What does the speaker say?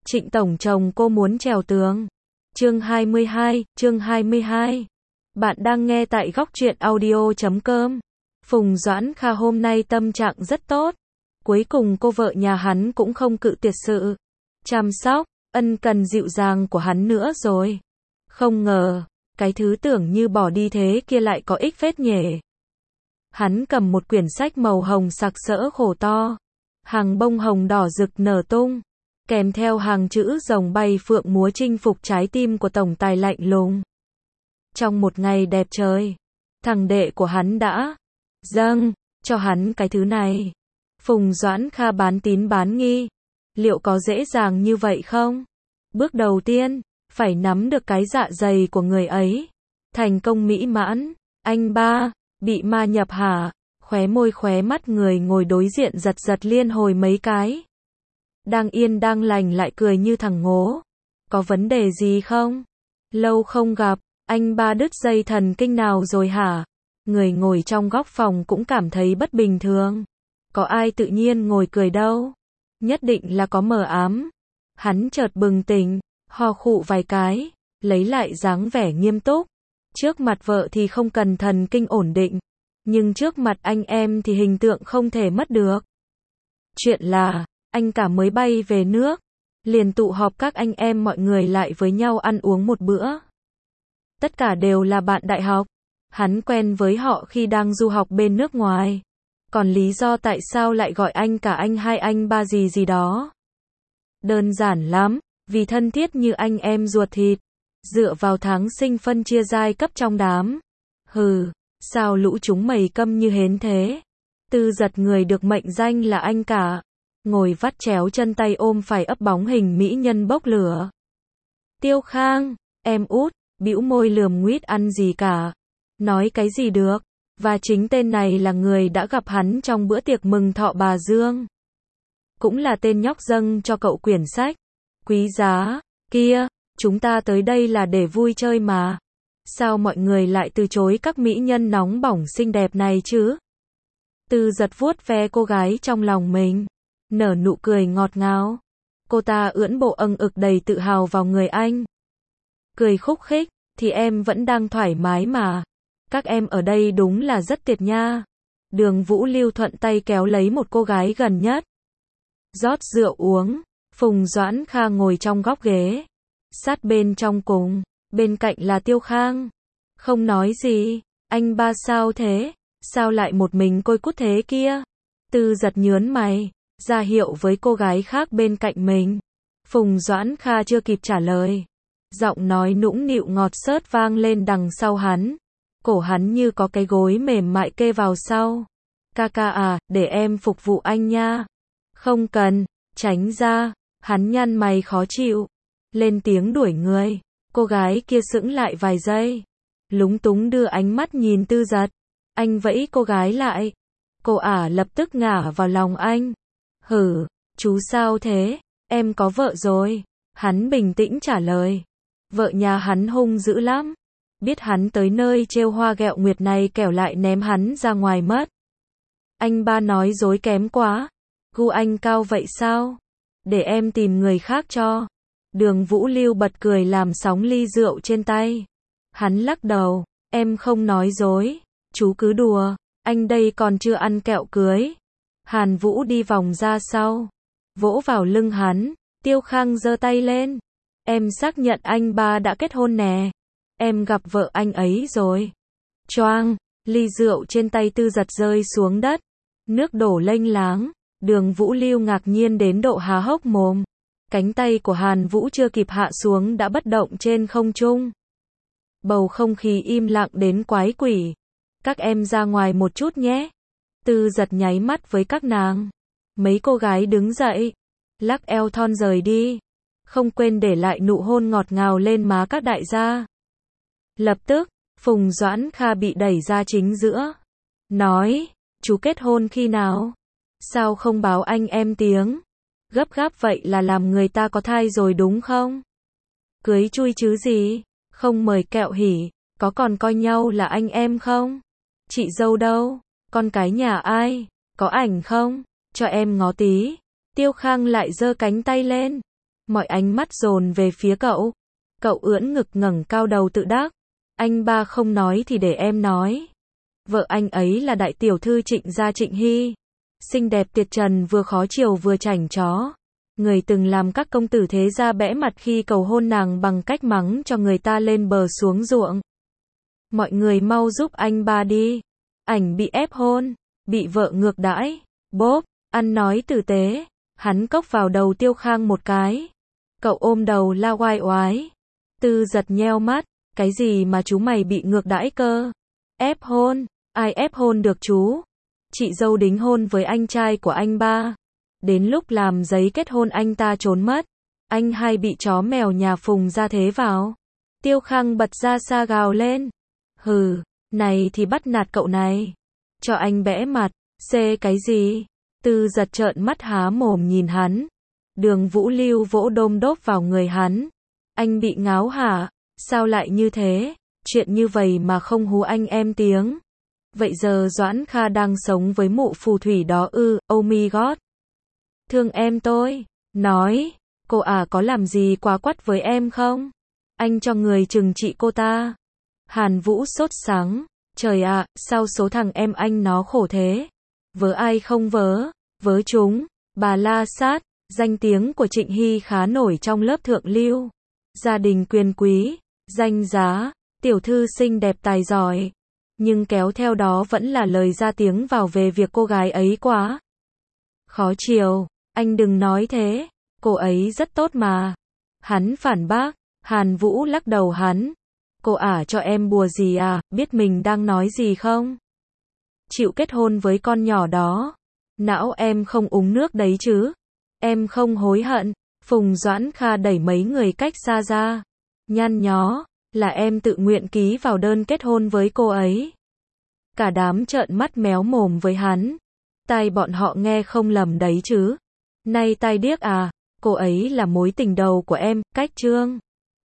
Trịnh tổng chồng cô muốn trèo tường. Chương 22. Bạn đang nghe tại góc truyện audio.com. Phùng Doãn Kha hôm nay tâm trạng rất tốt. Cuối cùng cô vợ nhà hắn cũng không cự tuyệt sự chăm sóc, ân cần dịu dàng của hắn nữa rồi. Không ngờ, cái thứ tưởng như bỏ đi thế kia lại có ích phết nhỉ. Hắn cầm một quyển sách màu hồng sặc sỡ khổ to. Hàng bông hồng đỏ rực nở tung. Kèm theo hàng chữ rồng bay phượng múa chinh phục trái tim của tổng tài lạnh lùng. Trong một ngày đẹp trời, thằng đệ của hắn đã dâng cho hắn cái thứ này. Phùng Doãn Kha bán tín bán nghi. Liệu có dễ dàng như vậy không? Bước đầu tiên, phải nắm được cái dạ dày của người ấy. Thành công mỹ mãn, anh ba, bị ma nhập hả? Khóe môi khóe mắt người ngồi đối diện giật giật liên hồi mấy cái. Đang yên đang lành lại cười như thằng ngố. Có vấn đề gì không? Lâu không gặp, anh ba đứt dây thần kinh nào rồi hả? Người ngồi trong góc phòng cũng cảm thấy bất bình thường. Có ai tự nhiên ngồi cười đâu? Nhất định là có mờ ám. Hắn chợt bừng tỉnh, ho khụ vài cái, lấy lại dáng vẻ nghiêm túc. Trước mặt vợ thì không cần thần kinh ổn định, nhưng trước mặt anh em thì hình tượng không thể mất được. Chuyện là, anh cả mới bay về nước, liền tụ họp các anh em mọi người lại với nhau ăn uống một bữa. Tất cả đều là bạn đại học. Hắn quen với họ khi đang du học bên nước ngoài. Còn lý do tại sao lại gọi anh cả anh hai anh ba gì gì đó? Đơn giản lắm, vì thân thiết như anh em ruột thịt. Dựa vào tháng sinh phân chia giai cấp trong đám. Hừ, sao lũ chúng mày câm như hến thế? Tư Giật người được mệnh danh là anh cả. Ngồi vắt chéo chân tay ôm phải ấp bóng hình mỹ nhân bốc lửa. Tiêu Khang, em út, bĩu môi lườm nguýt ăn gì cả. Nói cái gì được. Và chính tên này là người đã gặp hắn trong bữa tiệc mừng thọ bà Dương. Cũng là tên nhóc dâng cho cậu quyển sách quý giá kia. Chúng ta tới đây là để vui chơi mà. Sao mọi người lại từ chối các mỹ nhân nóng bỏng xinh đẹp này chứ? Tư Giật vuốt ve cô gái trong lòng mình, nở nụ cười ngọt ngào. Cô ta ưỡn bộ âng ực đầy tự hào vào người anh. Cười khúc khích, thì em vẫn đang thoải mái mà. Các em ở đây đúng là rất tuyệt nha. Đường Vũ Lưu thuận tay kéo lấy một cô gái gần nhất. Rót rượu uống. Phùng Doãn Kha ngồi trong góc ghế. Sát bên trong cùng. Bên cạnh là Tiêu Khang. Không nói gì. Anh ba sao thế? Sao lại một mình côi cút thế kia? Tư Giật nhớn mày, ra hiệu với cô gái khác bên cạnh mình. Phùng Doãn Kha chưa kịp trả lời. Giọng nói nũng nịu ngọt xớt vang lên đằng sau hắn. Cổ hắn như có cái gối mềm mại kê vào sau. Ca ca à, để em phục vụ anh nha. Không cần, tránh ra. Hắn nhăn mày khó chịu. Lên tiếng đuổi người. Cô gái kia sững lại vài giây. Lúng túng đưa ánh mắt nhìn Tư Giật. Anh vẫy cô gái lại. Cô ả lập tức ngả vào lòng anh. Hử, chú sao thế? Em có vợ rồi. Hắn bình tĩnh trả lời. Vợ nhà hắn hung dữ lắm. Biết hắn tới nơi trêu hoa ghẹo nguyệt này kẻo lại ném hắn ra ngoài mất. Anh ba nói dối kém quá. Gu anh cao vậy sao? Để em tìm người khác cho. Đường Vũ Lưu bật cười làm sóng ly rượu trên tay. Hắn lắc đầu. Em không nói dối. Chú cứ đùa. Anh đây còn chưa ăn kẹo cưới. Hàn Vũ đi vòng ra sau. Vỗ vào lưng hắn. Tiêu Khang giơ tay lên. Em xác nhận anh ba đã kết hôn nè. Em gặp vợ anh ấy rồi. Choang, ly rượu trên tay Tư Giật rơi xuống đất. Nước đổ lênh láng. Đường Vũ Lưu ngạc nhiên đến độ há hốc mồm. Cánh tay của Hàn Vũ chưa kịp hạ xuống đã bất động trên không trung. Bầu không khí im lặng đến quái quỷ. Các em ra ngoài một chút nhé. Tư Giật nháy mắt với các nàng. Mấy cô gái đứng dậy. Lắc eo thon rời đi. Không quên để lại nụ hôn ngọt ngào lên má các đại gia. Lập tức, Phùng Doãn Kha bị đẩy ra chính giữa. Nói, chú kết hôn khi nào? Sao không báo anh em tiếng? Gấp gáp vậy là làm người ta có thai rồi đúng không? Cưới chui chứ gì? Không mời kẹo hỉ, có còn coi nhau là anh em không? Chị dâu đâu? Con cái nhà ai? Có ảnh không? Cho em ngó tí. Tiêu Khang lại giơ cánh tay lên. Mọi ánh mắt dồn về phía cậu. Cậu ưỡn ngực ngẩng cao đầu tự đắc. Anh ba không nói thì để em nói. Vợ anh ấy là đại tiểu thư Trịnh gia Trịnh Hy. Xinh đẹp tuyệt trần, vừa khó chiều vừa chảnh chó. Người từng làm các công tử thế gia bẽ mặt khi cầu hôn nàng bằng cách mắng cho người ta lên bờ xuống ruộng. Mọi người mau giúp anh ba đi. Ảnh bị ép hôn, bị vợ ngược đãi. Bốp, ăn nói tử tế. Hắn cốc vào đầu Tiêu Khang một cái. Cậu ôm đầu la oai oái. Tư Giật nheo mắt. Cái gì mà chú mày bị ngược đãi cơ? Ép hôn? Ai ép hôn được chú? Chị dâu đính hôn với anh trai của anh ba. Đến lúc làm giấy kết hôn anh ta trốn mất. Anh hai bị chó mèo nhà Phùng ra thế vào. Tiêu Khang bật ra xa gào lên. Hừ, này thì bắt nạt cậu này. Cho anh bẽ mặt, xê cái gì? Tư Giật trợn mắt há mồm nhìn hắn. Đường Vũ Lưu vỗ đôm đốp vào người hắn. Anh bị ngáo hả? Sao lại như thế? Chuyện như vậy mà không hú anh em tiếng. Vậy giờ Doãn Kha đang sống với mụ phù thủy đó ư? Oh my god. Thương em tôi. Nói, cô có làm gì quá quắt với em không? Anh cho người trừng trị cô ta. Hàn Vũ sốt sắng. Trời ạ, sao số thằng em anh nó khổ thế? Vớ ai không vớ? Vớ chúng. Bà La Sát. Danh tiếng của Trịnh Hy khá nổi trong lớp thượng lưu. Gia đình quyền quý, danh giá, tiểu thư xinh đẹp tài giỏi. Nhưng kéo theo đó vẫn là lời ra tiếng vào về việc cô gái ấy quá khó chiều. Anh đừng nói thế, cô ấy rất tốt mà. Hắn phản bác. Hàn Vũ lắc đầu hắn. Cô cho em bùa gì à, biết mình đang nói gì không? Chịu kết hôn với con nhỏ đó. Não em không uống nước đấy chứ? Em không hối hận. Phùng Doãn Kha đẩy mấy người cách xa ra. Nhăn nhó, là em tự nguyện ký vào đơn kết hôn với cô ấy. Cả đám trợn mắt méo mồm với hắn. Tai bọn họ nghe không lầm đấy chứ? Này tai điếc à, cô ấy là mối tình đầu của em, cách Trương.